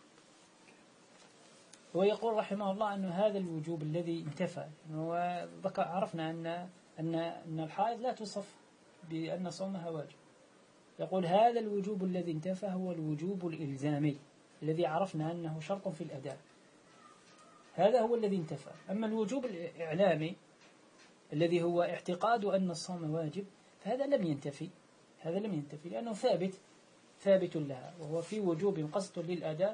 هو يقول رحمه الله أن هذا الوجوب الذي انتفى عرفنا أن أن أن الحائض لا توصف بأن صومها واجب. يقول هذا الوجوب الذي انتفى هو الوجوب الإلزامي الذي عرفنا أنه شرط في الأداء. هذا هو الذي انتفى. أما الوجوب الإعلامي الذي هو اعتقاد أن الصوم واجب فهذا لم ينتفي. هذا لم ينتفي لأنه ثابت ثابت لها وهو في وجوب قصد للأداء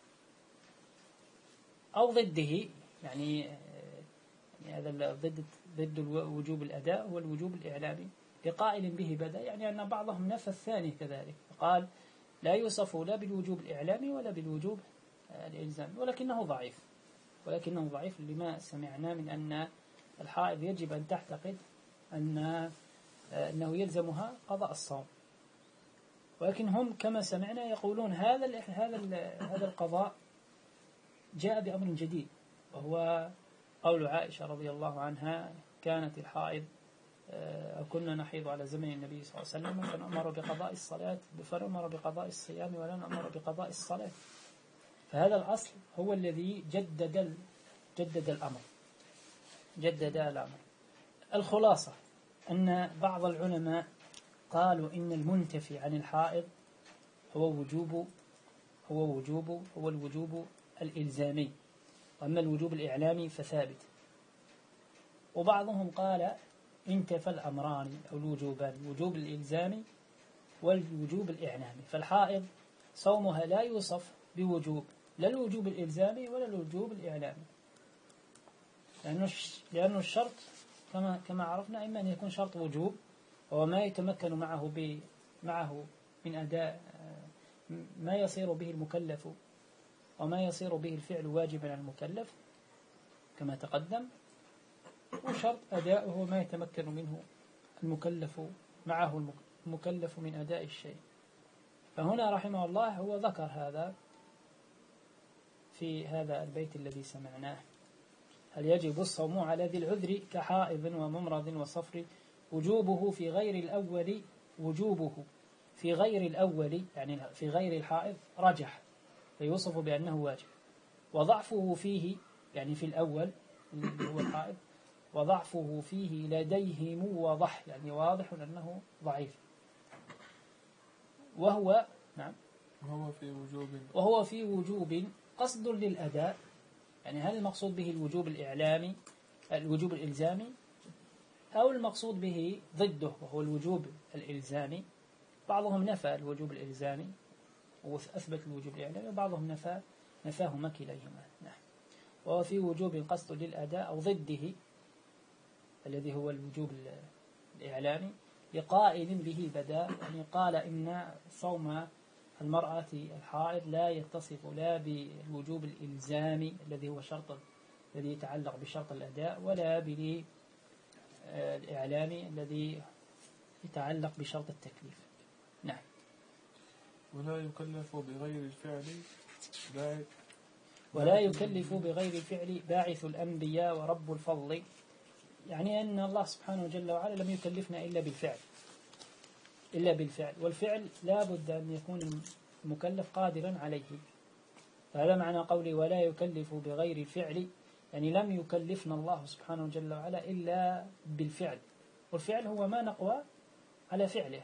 أو ضده يعني, يعني هذا ضد ضد وجوب الأداء هو الوجوب الإعلامي لقائل به بدا يعني أن بعضهم نفى الثاني كذلك قال لا يوصف لا بالوجوب الإعلامي ولا بالوجوب الإلزامي ولكنه ضعيف ولكنه ضعيف لما سمعنا من أن الحائض يجب أن تعتقد أن أنه يلزمها قضاء الصوم. ولكن هم كما سمعنا يقولون هذا هذا هذا القضاء جاء بأمر جديد وهو قول عائشة رضي الله عنها كانت الحائض أو كنا نحيض على زمن النبي صلى الله عليه وسلم فنأمر بقضاء الصلاة فنأمر بقضاء الصيام ولا نأمر بقضاء الصلاة. فهذا الأصل هو الذي جدد جدد الأمر جدد الأمر. الخلاصة أن بعض العلماء قالوا إن المنتفي عن الحائض هو وجوب هو وجوب هو الوجوب الإلزامي وأما الوجوب الإعلامي فثابت. وبعضهم قال انتفى الأمران أو الوجوبان الوجوب الإلزامي والوجوب الإعلامي فالحائض صومها لا يوصف بوجوب لا الوجوب الإلزامي ولا الوجوب الإعلامي لأنه لأنه الشرط كما كما عرفنا إما أن يكون شرط وجوب وهو ما يتمكن معه ب معه من أداء ما يصير به المكلف وما يصير به الفعل واجبا على المكلف كما تقدم وشرط أداؤه ما يتمكن منه المكلف معه المكلف من أداء الشيء. فهنا رحمه الله هو ذكر هذا في هذا البيت الذي سمعناه هل يجب الصوم على ذي العذر كحائض وممرض وصفر؟ وجوبه في غير الأول وجوبه في غير الأول يعني في غير الحائض رجح، فيوصف بأنه واجب. وضعفه فيه يعني في الأول اللي هو الحائض، وضعفه فيه لديهم واضح يعني واضح أنه ضعيف. وهو نعم وهو في وجوب وهو في وجوب قصد للأداء، يعني هل المقصود به الوجوب الإعلامي الوجوب الإلزامي أو المقصود به ضده وهو الوجوب الإلزامي؟ بعضهم نفى الوجوب الإلزامي وأثبت الوجوب الإعلامي، وبعضهم نفى نفاهما كليهما. نعم. وهو في وجوب قصد للأداء أو ضده الذي هو الوجوب الإعلامي لقائل به بداء، يعني قال إن صوم المرأة الحائض لا يتصف لا بالوجوب الإلزامي الذي هو شرط الذي يتعلق بشرط الأداء ولا بالإعلامي الذي يتعلق بشرط التكليف. نعم. ولا يكلف بغير الفعل باعث ولا يكلف بغير الفعل باعث الأنبياء ورب الفضل، يعني أن الله سبحانه جل وعلا لم يكلفنا إلا بالفعل إلا بالفعل والفعل لا بد أن يكون المكلف قادرا عليه. فهذا معنى قولي ولا يكلف بغير الفعل، يعني لم يكلفنا الله سبحانه جل وعلا إلا بالفعل، والفعل هو ما نقوى على فعله.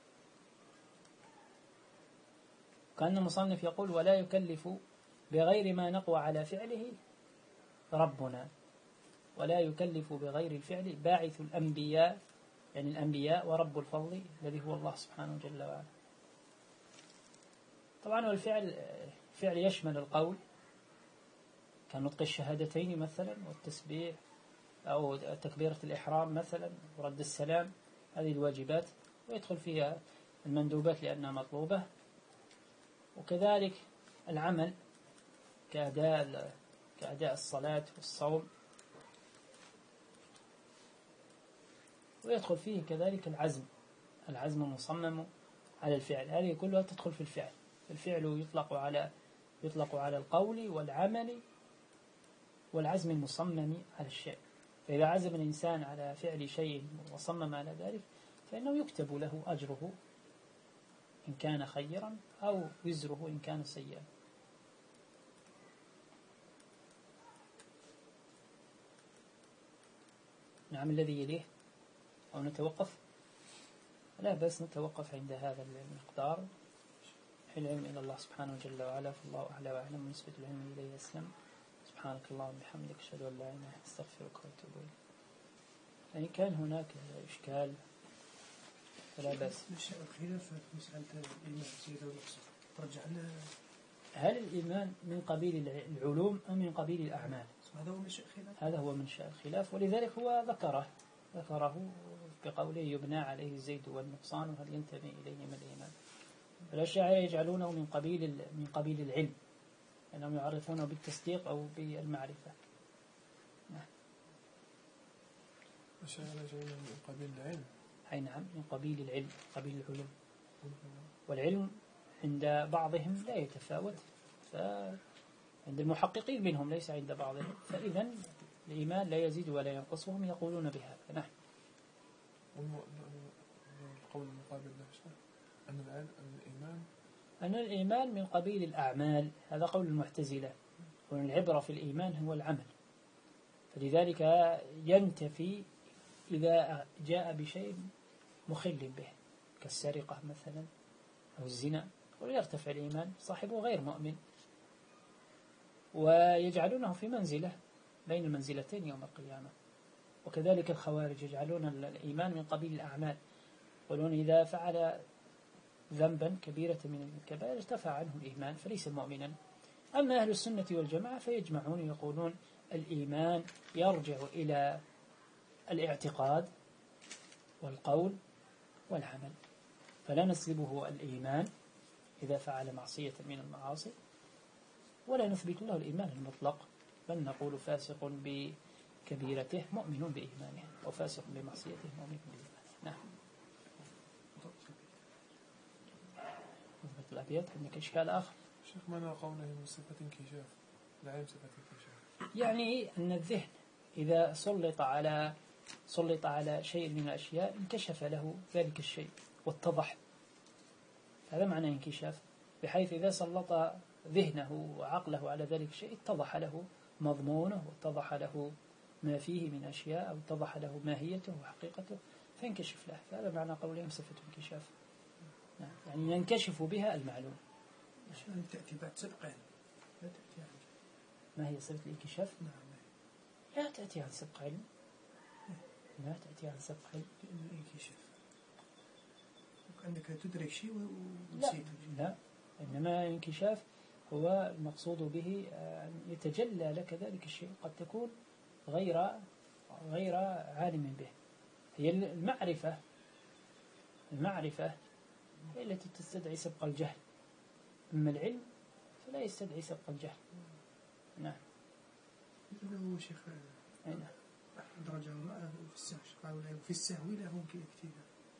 كأن المصنف يقول ولا يكلف بغير ما نقوى على فعله ربنا، ولا يكلف بغير الفعل باعث الأنبياء يعني الأنبياء ورب الفضل الذي هو الله سبحانه جل وعلا. طبعا والفعل الفعل يشمل القول كنطق الشهادتين مثلا والتسبيح أو تكبيرة الإحرام مثلا ورد السلام، هذه الواجبات، ويدخل فيها المندوبات لأنها مطلوبة، وكذلك العمل كأداء كأداء الصلاة والصوم، ويدخل فيه كذلك العزم العزم المصمم على الفعل، هذه كلها تدخل في الفعل. الفعل يطلق على يطلق على القول والعمل والعزم المصمم على الشيء. فإذا عزم الإنسان على فعل شيء وصمم على ذلك فإنه يكتب له أجره إن كان خيرا أو وزره إن كان سيئا. نعم. الذي يليه أو نتوقف؟ لا بس نتوقف عند هذا المقدار. العلم إلى الله سبحانه جل وعلا، فالله أعلى وأعلم، ونسبة العلم إليه أسلم. سبحانك اللهم وبحمدك أشهد أن لا إله إلا أنت أستغفرك وأتوب إليك. يعني كان هناك إشكال فلا بأس. الخلاف في مسألة الإيمان سيد المقصود ترجع لنا هل الإيمان من قبيل العلوم أم من قبيل الأعمال؟ هذا هو منشأ الخلاف. هذا هو منشأ الخلاف، ولذلك هو ذكره ذكره بقوله يبنى عليه الزيد والنقصان وهل ينتمي إليه من الإيمان. الأشاعرة يجعلونه من قبيل من قبيل العلم، أنهم يعرفونه بالتصديق أو بالمعرفة. نعم. الأشاعرة يجعلونه من قبيل العلم. أي نعم، من قبيل العلم قبيل العلوم. والعلم عند بعضهم لا يتفاوت، فعند المحققين منهم ليس عند بعضهم، فإذا الإيمان لا يزيد ولا ينقص وهم يقولون بهذا. نعم. القول المقابل له أن العلم أن الإيمان أن الإيمان من قبيل الأعمال، هذا قول المعتزلة، وأن العبرة في الإيمان هو العمل، فلذلك ينتفي إذا جاء بشيء مخل به كالسرقة مثلا أو الزنا، ويرتفع الإيمان صاحبه غير مؤمن، ويجعلونه في منزلة بين المنزلتين يوم القيامة. وكذلك الخوارج يجعلون الإيمان من قبيل الأعمال، يقولون إذا فعل ذنبا كبيرة من الكبائر ارتفع عنه الإيمان فليس مؤمنا. أما أهل السنة والجماعة فيجمعون يقولون الإيمان يرجع إلى الاعتقاد والقول والعمل، فلا نسلبه الإيمان إذا فعل معصية من المعاصي، ولا نثبت له الإيمان المطلق، بل نقول فاسق بكبيرته مؤمن بإيمانه وفاسق بمعصيته مؤمن بإيمانه. نعم. الأبيات عندك إشكال آخر؟ شيخ معنى قوله من صفة انكشاف، العلم صفة انكشاف. يعني أن الذهن إذا سلط على سلط على شيء من الأشياء انكشف له ذلك الشيء واتضح. هذا معنى انكشاف، بحيث إذا سلط ذهنه وعقله على ذلك الشيء اتضح له مضمونه واتضح له ما فيه من أشياء أو اتضح له ماهيته وحقيقته فينكشف له. فهذا معنى قولهم صفة انكشاف، يعني ينكشف بها المعلوم. عشان تأتي بعد سبقين لا تأتي عن ما هي صفة الانكشاف؟ نعم لا تأتي عن سبق علم، لا تأتي عن سبق علم. الانكشاف أنك تدرك شيء لا ونسيت. لا، إنما الانكشاف هو المقصود به أن يتجلى لك ذلك الشيء، قد تكون غير غير عالم به. هي المعرفة المعرفة هي التي تستدعي سبق الجهل، أما العلم فلا يستدعي سبق الجهل. نعم. هو شيخ نعم. درجة في السهو قالوا له في السهو لا ممكن كثير.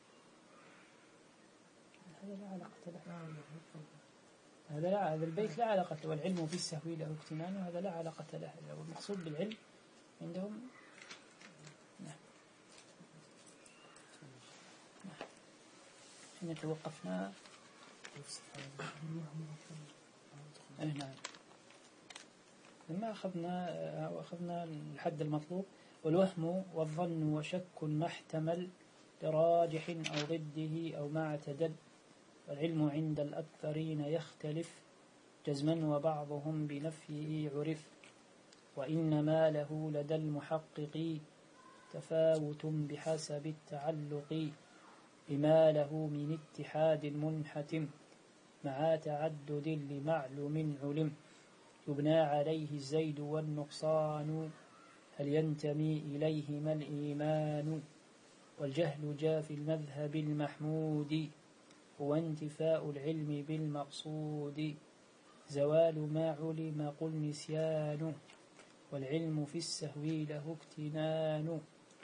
هذا لا علاقة له. لا لا هذا لا، هذا البيت لا علاقة له. والعلم بالسهو له اكتنان، وهذا لا علاقة له. والمقصود بالعلم عندهم نعم. نعم. حين توقفنا نعم لما أخذنا أخذنا الحد المطلوب. والوهم والظن وشك ما احتمل لراجح أو ضده أو ما اعتدل، والعلم عند الأكثرين يختلف جزما وبعضهم بنفيه عرف، وإنما له لدى المحقق تفاوت بحسب التعلق، بما له من اتحاد منحتم مع تعدد لمعلوم علم، يبنى عليه الزيد والنقصان هل ينتمي إليهما الإيمان، والجهل جاء في المذهب المحمود هو انتفاء العلم بالمقصود، زوال ما علم قل نسيان، والعلم في السهو له اكتنان،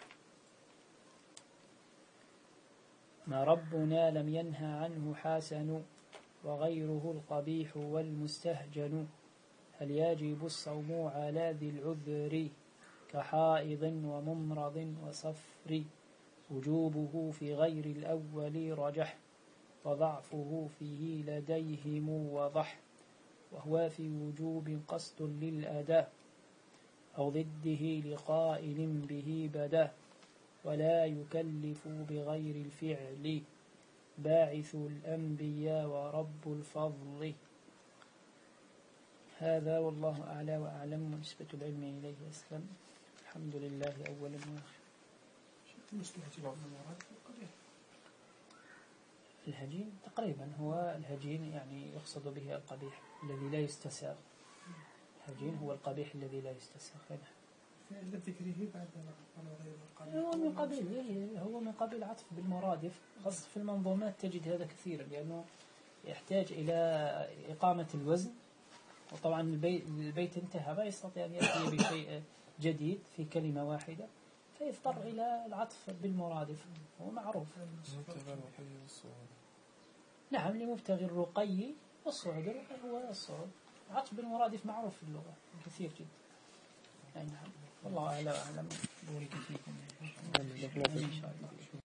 ما ربنا لم ينهى عنه حسن وغيره القبيح والمستهجن، هل يجب الصوم على ذي العذر كحائض وممرض وصفر، وجوبه في غير الأول رجح وضعفه فيه لديهم وضح، وهو في وجوب قصد للأداء أو ضده لقائل به بدا، ولا يكلف بغير الفعل باعث الأنبياء ورب الفضل. هذا والله أعلى وأعلم، ونسبة العلم إليه أسلم. الحمد لله أولا وآخرا. الهجين تقريبا هو الهجين يعني يقصد به القبيح الذي لا يستساغ. الهجين هو القبيح الذي لا يستساغ. ذكره بعد هو من قبيل هو من قبيل عطف بالمرادف، خاصة في المنظومات تجد هذا كثيرا، لأنه يحتاج إلى إقامة الوزن، وطبعا البيت, البيت انتهى ما يستطيع أن يأتي بشيء جديد في كلمة واحدة، فيضطر إلى العطف بالمرادف. هو معروف. نعم، لمبتغي الرقي والصعود. هو الصعود عطف بالمرادف معروف في اللغة كثير جدا. نعم، والله أعلم. بورك فيكم إن شاء الله.